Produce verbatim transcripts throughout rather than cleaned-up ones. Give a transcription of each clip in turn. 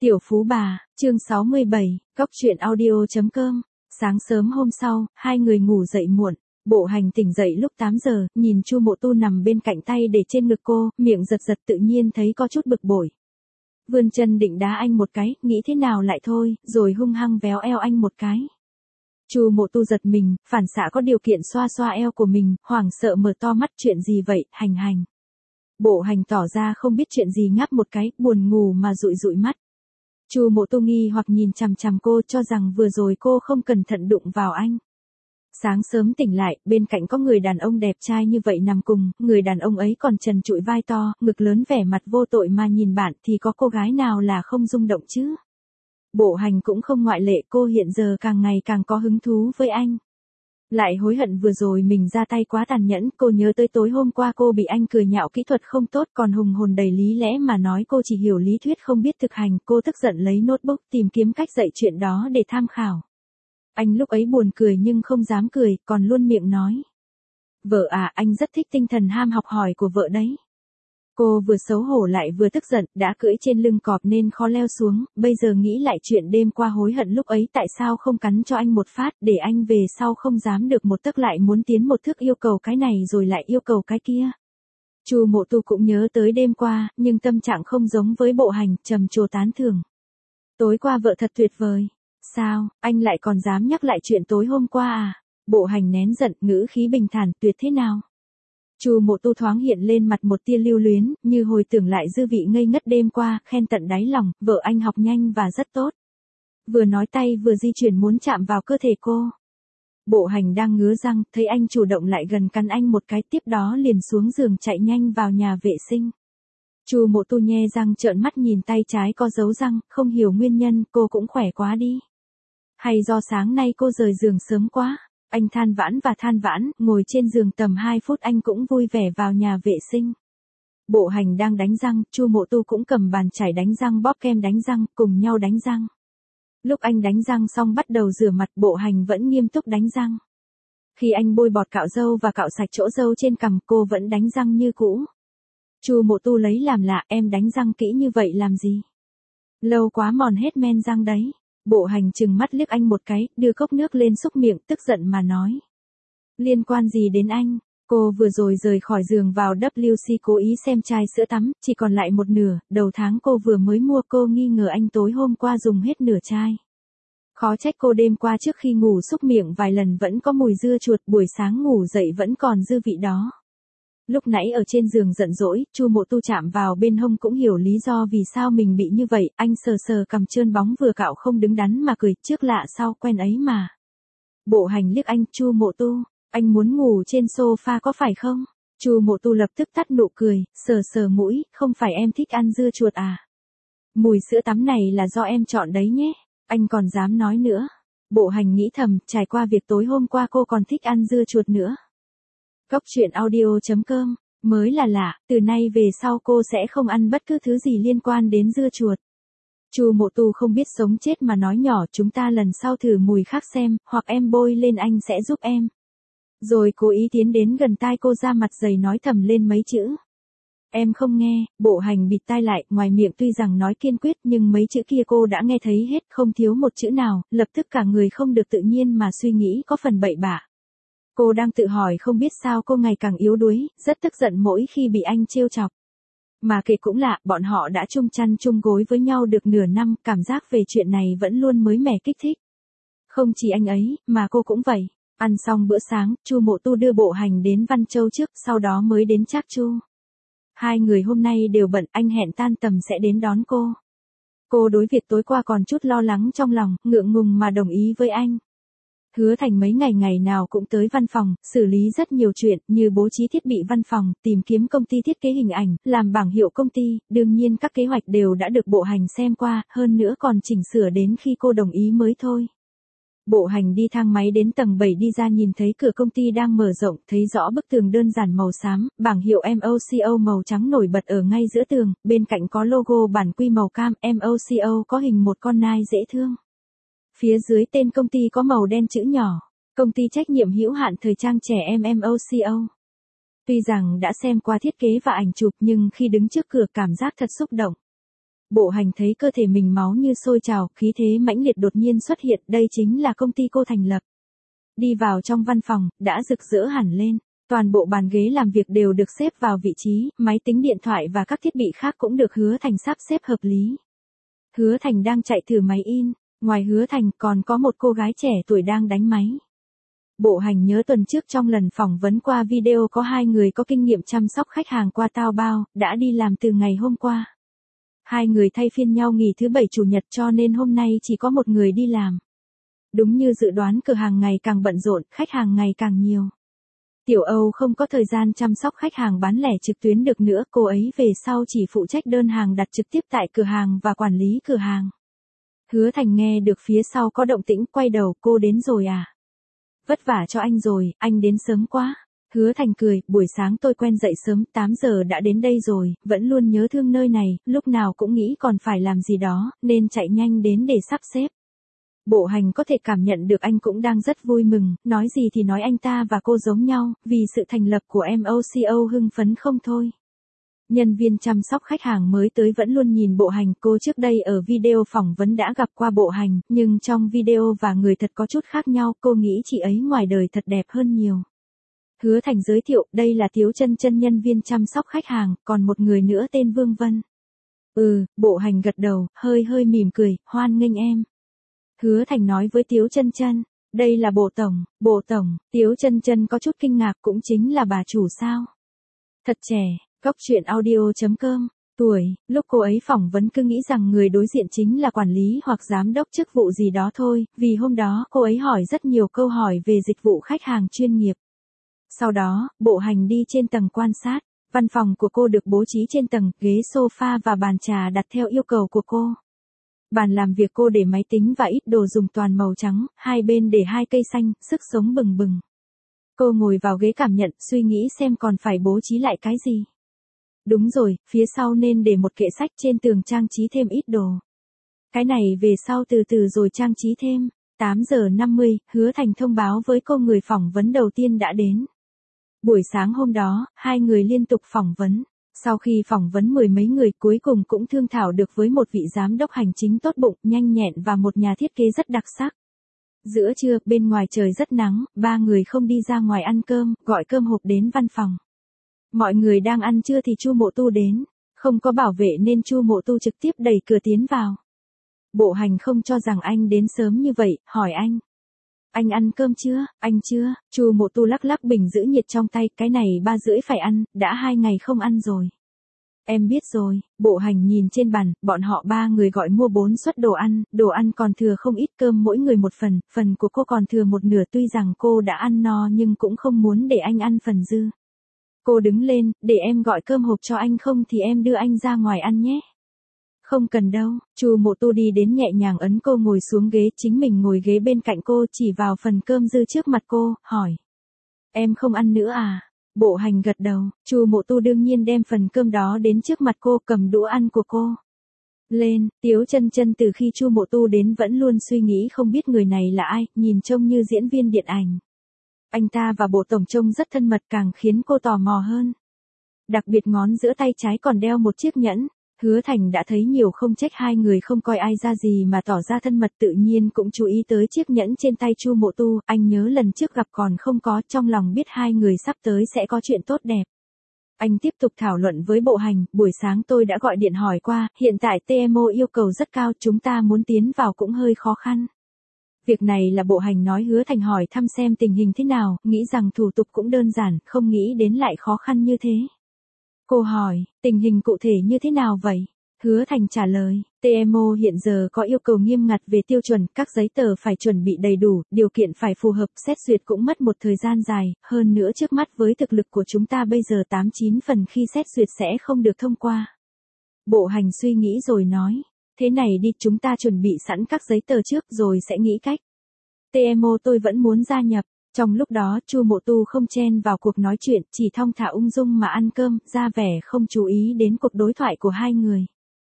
Tiểu Phú Bà, chương sáu mươi bảy, cóc truyện audio chấm com. Sáng sớm hôm sau, hai người ngủ dậy muộn. Bộ Hành tỉnh dậy lúc tám giờ, nhìn Chu Mộ Tu nằm bên cạnh tay để trên ngực cô, miệng giật giật tự nhiên thấy có chút bực bội. Vươn chân định đá anh một cái, nghĩ thế nào lại thôi, rồi hung hăng véo eo anh một cái. Chu Mộ Tu giật mình, phản xạ có điều kiện xoa xoa eo của mình, hoảng sợ mở to mắt, chuyện gì vậy, Hành Hành. Bộ Hành tỏ ra không biết chuyện gì, ngáp một cái, buồn ngủ mà dụi dụi mắt. Chu Mộ Tu nghi hoặc nhìn chằm chằm cô, cho rằng vừa rồi cô không cẩn thận đụng vào anh. Sáng sớm tỉnh lại, bên cạnh có người đàn ông đẹp trai như vậy nằm cùng, người đàn ông ấy còn trần trụi vai to, ngực lớn, vẻ mặt vô tội mà nhìn bạn, thì có cô gái nào là không rung động chứ? Bộ Hành cũng không ngoại lệ, cô hiện giờ càng ngày càng có hứng thú với anh. Lại hối hận vừa rồi mình ra tay quá tàn nhẫn, cô nhớ tới tối hôm qua cô bị anh cười nhạo kỹ thuật không tốt, còn hùng hồn đầy lý lẽ mà nói cô chỉ hiểu lý thuyết không biết thực hành, cô tức giận lấy notebook tìm kiếm cách dạy chuyện đó để tham khảo. Anh lúc ấy buồn cười nhưng không dám cười, còn luôn miệng nói. Vợ à, anh rất thích tinh thần ham học hỏi của vợ đấy. Cô vừa xấu hổ lại vừa tức giận, đã cưỡi trên lưng cọp nên khó leo xuống, bây giờ nghĩ lại chuyện đêm qua hối hận lúc ấy tại sao không cắn cho anh một phát, để anh về sau không dám được một tấc lại muốn tiến một thước, yêu cầu cái này rồi lại yêu cầu cái kia. Chu Mộ Tu cũng nhớ tới đêm qua, nhưng tâm trạng không giống với Bộ Hành, trầm trồ tán thưởng. Tối qua vợ thật tuyệt vời. Sao, anh lại còn dám nhắc lại chuyện tối hôm qua à? Bộ Hành nén giận, ngữ khí bình thản, tuyệt thế nào? Chu Mộ Tu thoáng hiện lên mặt một tia lưu luyến, như hồi tưởng lại dư vị ngây ngất đêm qua, khen tận đáy lòng, vợ anh học nhanh và rất tốt. Vừa nói tay vừa di chuyển muốn chạm vào cơ thể cô. Bộ Hành đang ngứa răng, thấy anh chủ động lại gần cắn anh một cái, tiếp đó liền xuống giường chạy nhanh vào nhà vệ sinh. Chu Mộ Tu nhe răng trợn mắt nhìn tay trái có dấu răng, không hiểu nguyên nhân, cô cũng khỏe quá đi. Hay do sáng nay cô rời giường sớm quá? Anh than vãn và than vãn, ngồi trên giường tầm hai phút anh cũng vui vẻ vào nhà vệ sinh. Bộ Hành đang đánh răng, Chu Mộ Tu cũng cầm bàn chải đánh răng bóp kem đánh răng, cùng nhau đánh răng. Lúc anh đánh răng xong bắt đầu rửa mặt, Bộ Hành vẫn nghiêm túc đánh răng. Khi anh bôi bọt cạo râu và cạo sạch chỗ râu trên cằm, cô vẫn đánh răng như cũ. Chu Mộ Tu lấy làm lạ, em đánh răng kỹ như vậy làm gì? Lâu quá mòn hết men răng đấy. Bộ Hành trừng mắt liếc anh một cái, đưa cốc nước lên xúc miệng, tức giận mà nói. Liên quan gì đến anh? Cô vừa rồi rời khỏi giường vào vê kép xê cố ý xem chai sữa tắm, chỉ còn lại một nửa, đầu tháng cô vừa mới mua, cô nghi ngờ anh tối hôm qua dùng hết nửa chai. Khó trách cô đêm qua trước khi ngủ xúc miệng vài lần vẫn có mùi dưa chuột, buổi sáng ngủ dậy vẫn còn dư vị đó. Lúc nãy ở trên giường giận dỗi, Chu Mộ Tu chạm vào bên hông cũng hiểu lý do vì sao mình bị như vậy, anh sờ sờ cằm trơn bóng vừa cạo không đứng đắn mà cười, trước lạ sau quen ấy mà. Bộ Hành liếc anh, Chu Mộ Tu, anh muốn ngủ trên sofa có phải không? Chu Mộ Tu lập tức tắt nụ cười, sờ sờ mũi, không phải em thích ăn dưa chuột à? Mùi sữa tắm này là do em chọn đấy nhé, anh còn dám nói nữa. Bộ Hành nghĩ thầm, trải qua việc tối hôm qua cô còn thích ăn dưa chuột nữa. Cóc truyện audio chấm com, mới là lạ, từ nay về sau cô sẽ không ăn bất cứ thứ gì liên quan đến dưa chuột. Chu Mộ Tu không biết sống chết mà nói nhỏ, chúng ta lần sau thử mùi khác xem, hoặc em bôi lên anh sẽ giúp em. Rồi cố ý tiến đến gần tai cô, ra mặt dày nói thầm lên mấy chữ. Em không nghe. Bộ Hành bịt tai lại, ngoài miệng tuy rằng nói kiên quyết nhưng mấy chữ kia cô đã nghe thấy hết, không thiếu một chữ nào, lập tức cả người không được tự nhiên mà suy nghĩ có phần bậy bạ. Cô đang tự hỏi không biết sao cô ngày càng yếu đuối, rất tức giận mỗi khi bị anh trêu chọc. Mà kể cũng lạ, bọn họ đã chung chăn chung gối với nhau được nửa năm, cảm giác về chuyện này vẫn luôn mới mẻ kích thích. Không chỉ anh ấy, mà cô cũng vậy. Ăn xong bữa sáng, Chu Mộ Tu đưa Bộ Hành đến Văn Châu trước, sau đó mới đến Trác Chu. Hai người hôm nay đều bận, anh hẹn tan tầm sẽ đến đón cô. Cô đối việc tối qua còn chút lo lắng trong lòng, ngượng ngùng mà đồng ý với anh. Hứa Thành mấy ngày ngày nào cũng tới văn phòng, xử lý rất nhiều chuyện, như bố trí thiết bị văn phòng, tìm kiếm công ty thiết kế hình ảnh, làm bảng hiệu công ty, đương nhiên các kế hoạch đều đã được Bộ Hành xem qua, hơn nữa còn chỉnh sửa đến khi cô đồng ý mới thôi. Bộ Hành đi thang máy đến tầng bảy đi ra nhìn thấy cửa công ty đang mở rộng, thấy rõ bức tường đơn giản màu xám, bảng hiệu em ô xê ô màu trắng nổi bật ở ngay giữa tường, bên cạnh có logo bản quy màu cam, em ô xê ô có hình một con nai dễ thương. Phía dưới tên công ty có màu đen chữ nhỏ, công ty trách nhiệm hữu hạn thời trang trẻ em em ô xê ô. Tuy rằng đã xem qua thiết kế và ảnh chụp nhưng khi đứng trước cửa cảm giác thật xúc động. Bộ Hành thấy cơ thể mình máu như sôi trào, khí thế mãnh liệt đột nhiên xuất hiện, đây chính là công ty cô thành lập. Đi vào trong văn phòng, đã rực rỡ hẳn lên. Toàn bộ bàn ghế làm việc đều được xếp vào vị trí, máy tính điện thoại và các thiết bị khác cũng được Hứa Thành sắp xếp hợp lý. Hứa Thành đang chạy thử máy in, ngoài Hứa Thành còn có một cô gái trẻ tuổi đang đánh máy. Bộ Hành nhớ tuần trước trong lần phỏng vấn qua video có hai người có kinh nghiệm chăm sóc khách hàng qua Taobao, đã đi làm từ ngày hôm qua. Hai người thay phiên nhau nghỉ thứ bảy chủ nhật cho nên hôm nay chỉ có một người đi làm. Đúng như dự đoán, cửa hàng ngày càng bận rộn, khách hàng ngày càng nhiều. Tiểu Âu không có thời gian chăm sóc khách hàng bán lẻ trực tuyến được nữa, cô ấy về sau chỉ phụ trách đơn hàng đặt trực tiếp tại cửa hàng và quản lý cửa hàng. Hứa Thành nghe được phía sau có động tĩnh, quay đầu, cô đến rồi à? Vất vả cho anh rồi, anh đến sớm quá. Hứa Thành cười, buổi sáng tôi quen dậy sớm, tám giờ đã đến đây rồi, vẫn luôn nhớ thương nơi này, lúc nào cũng nghĩ còn phải làm gì đó, nên chạy nhanh đến để sắp xếp. Bộ Hành có thể cảm nhận được anh cũng đang rất vui mừng, nói gì thì nói anh ta và cô giống nhau, vì sự thành lập của em ô xê ô hưng phấn không thôi. Nhân viên chăm sóc khách hàng mới tới vẫn luôn nhìn Bộ Hành, cô trước đây ở video phỏng vấn đã gặp qua Bộ Hành, nhưng trong video và người thật có chút khác nhau, cô nghĩ chị ấy ngoài đời thật đẹp hơn nhiều. Hứa Thành giới thiệu, đây là Tiếu Chân Chân nhân viên chăm sóc khách hàng, còn một người nữa tên Vương Vân. Ừ, Bộ Hành gật đầu, hơi hơi mỉm cười, hoan nghênh em. Hứa Thành nói với Tiếu Chân Chân, đây là Bộ Tổng, Bộ Tổng, Tiếu Chân Chân có chút kinh ngạc, cũng chính là bà chủ sao. Thật trẻ, Góc Chuyện Audio chấm com, tuổi, lúc cô ấy phỏng vấn cứ nghĩ rằng người đối diện chính là quản lý hoặc giám đốc chức vụ gì đó thôi, vì hôm đó cô ấy hỏi rất nhiều câu hỏi về dịch vụ khách hàng chuyên nghiệp. Sau đó, Bộ Hành đi trên tầng quan sát, văn phòng của cô được bố trí trên tầng, ghế sofa và bàn trà đặt theo yêu cầu của cô. Bàn làm việc cô để máy tính và ít đồ dùng toàn màu trắng, hai bên để hai cây xanh, sức sống bừng bừng. Cô ngồi vào ghế cảm nhận, suy nghĩ xem còn phải bố trí lại cái gì. Đúng rồi, phía sau nên để một kệ sách, trên tường trang trí thêm ít đồ. Cái này về sau từ từ rồi trang trí thêm. tám giờ năm mươi, Hứa Thành thông báo với cô người phỏng vấn đầu tiên đã đến. Buổi sáng hôm đó, hai người liên tục phỏng vấn. Sau khi phỏng vấn mười mấy người, cuối cùng cũng thương thảo được với một vị giám đốc hành chính tốt bụng, nhanh nhẹn và một nhà thiết kế rất đặc sắc. Giữa trưa, bên ngoài trời rất nắng, ba người không đi ra ngoài ăn cơm, gọi cơm hộp đến văn phòng. Mọi người đang ăn trưa thì Chu Mộ Tu đến, không có bảo vệ nên Chu Mộ Tu trực tiếp đẩy cửa tiến vào. Bộ Hành không cho rằng anh đến sớm như vậy, hỏi anh. Anh ăn cơm chưa? Anh chưa. Chu Mộ Tu lắc lắc bình giữ nhiệt trong tay, cái này ba rưỡi phải ăn, đã hai ngày không ăn rồi. Em biết rồi. Bộ Hành nhìn trên bàn, bọn họ ba người gọi mua bốn suất đồ ăn, đồ ăn còn thừa không ít, cơm mỗi người một phần, phần của cô còn thừa một nửa, tuy rằng cô đã ăn no nhưng cũng không muốn để anh ăn phần dư. Cô đứng lên, để em gọi cơm hộp cho anh, không thì em đưa anh ra ngoài ăn nhé. Không cần đâu. Chu Mộ Tu đi đến nhẹ nhàng ấn cô ngồi xuống ghế, chính mình ngồi ghế bên cạnh cô, chỉ vào phần cơm dư trước mặt cô, hỏi. Em không ăn nữa à? Bộ Hành gật đầu, Chu Mộ Tu đương nhiên đem phần cơm đó đến trước mặt cô, cầm đũa ăn của cô. Lên, Tiếu Chân Chân từ khi Chu Mộ Tu đến vẫn luôn suy nghĩ không biết người này là ai, nhìn trông như diễn viên điện ảnh. Anh ta và Bộ Tổng trông rất thân mật, càng khiến cô tò mò hơn. Đặc biệt ngón giữa tay trái còn đeo một chiếc nhẫn. Hứa Thành đã thấy nhiều, không trách hai người không coi ai ra gì mà tỏ ra thân mật, tự nhiên cũng chú ý tới chiếc nhẫn trên tay Chu Mộ Tu, anh nhớ lần trước gặp còn không có, trong lòng biết hai người sắp tới sẽ có chuyện tốt đẹp. Anh tiếp tục thảo luận với Bộ Hành, buổi sáng tôi đã gọi điện hỏi qua, hiện tại tê em ô yêu cầu rất cao, chúng ta muốn tiến vào cũng hơi khó khăn. Việc này là Bộ Hành nói. Hứa Thành hỏi thăm xem tình hình thế nào, nghĩ rằng thủ tục cũng đơn giản, không nghĩ đến lại khó khăn như thế. Cô hỏi, tình hình cụ thể như thế nào vậy? Hứa Thành trả lời, tê em ô hiện giờ có yêu cầu nghiêm ngặt về tiêu chuẩn, các giấy tờ phải chuẩn bị đầy đủ, điều kiện phải phù hợp, xét duyệt cũng mất một thời gian dài, hơn nữa trước mắt với thực lực của chúng ta bây giờ tám chín phần khi xét duyệt sẽ không được thông qua. Bộ Hành suy nghĩ rồi nói, thế này đi, chúng ta chuẩn bị sẵn các giấy tờ trước rồi sẽ nghĩ cách. tê em ô tôi vẫn muốn gia nhập. Trong lúc đó, Chu Mộ Tu không chen vào cuộc nói chuyện, chỉ thong thả ung dung mà ăn cơm, ra vẻ không chú ý đến cuộc đối thoại của hai người.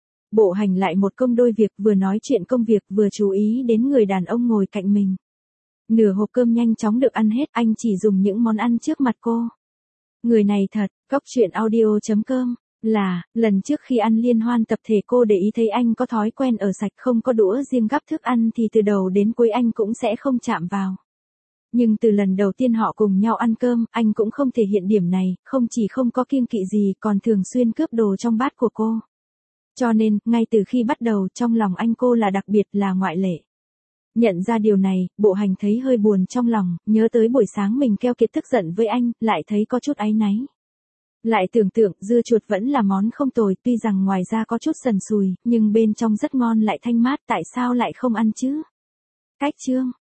Bộ Hành lại một công đôi việc, vừa nói chuyện công việc vừa chú ý đến người đàn ông ngồi cạnh mình. Nửa hộp cơm nhanh chóng được ăn hết, anh chỉ dùng những món ăn trước mặt cô. Người này thật, Góc Chuyện Audio chấm com Là, lần trước khi ăn liên hoan tập thể cô để ý thấy anh có thói quen ở sạch không có đũa riêng gắp thức ăn thì từ đầu đến cuối anh cũng sẽ không chạm vào. Nhưng từ lần đầu tiên họ cùng nhau ăn cơm, anh cũng không thể hiện điểm này, không chỉ không có kiêng kỵ gì còn thường xuyên cướp đồ trong bát của cô. Cho nên, ngay từ khi bắt đầu trong lòng anh cô là đặc biệt là ngoại lệ. Nhận ra điều này, Bộ Hành thấy hơi buồn trong lòng, nhớ tới buổi sáng mình keo kiệt tức giận với anh, lại thấy có chút áy náy. Lại tưởng tượng dưa chuột vẫn là món không tồi, tuy rằng ngoài ra có chút sần sùi, nhưng bên trong rất ngon lại thanh mát, tại sao lại không ăn chứ? Cách chương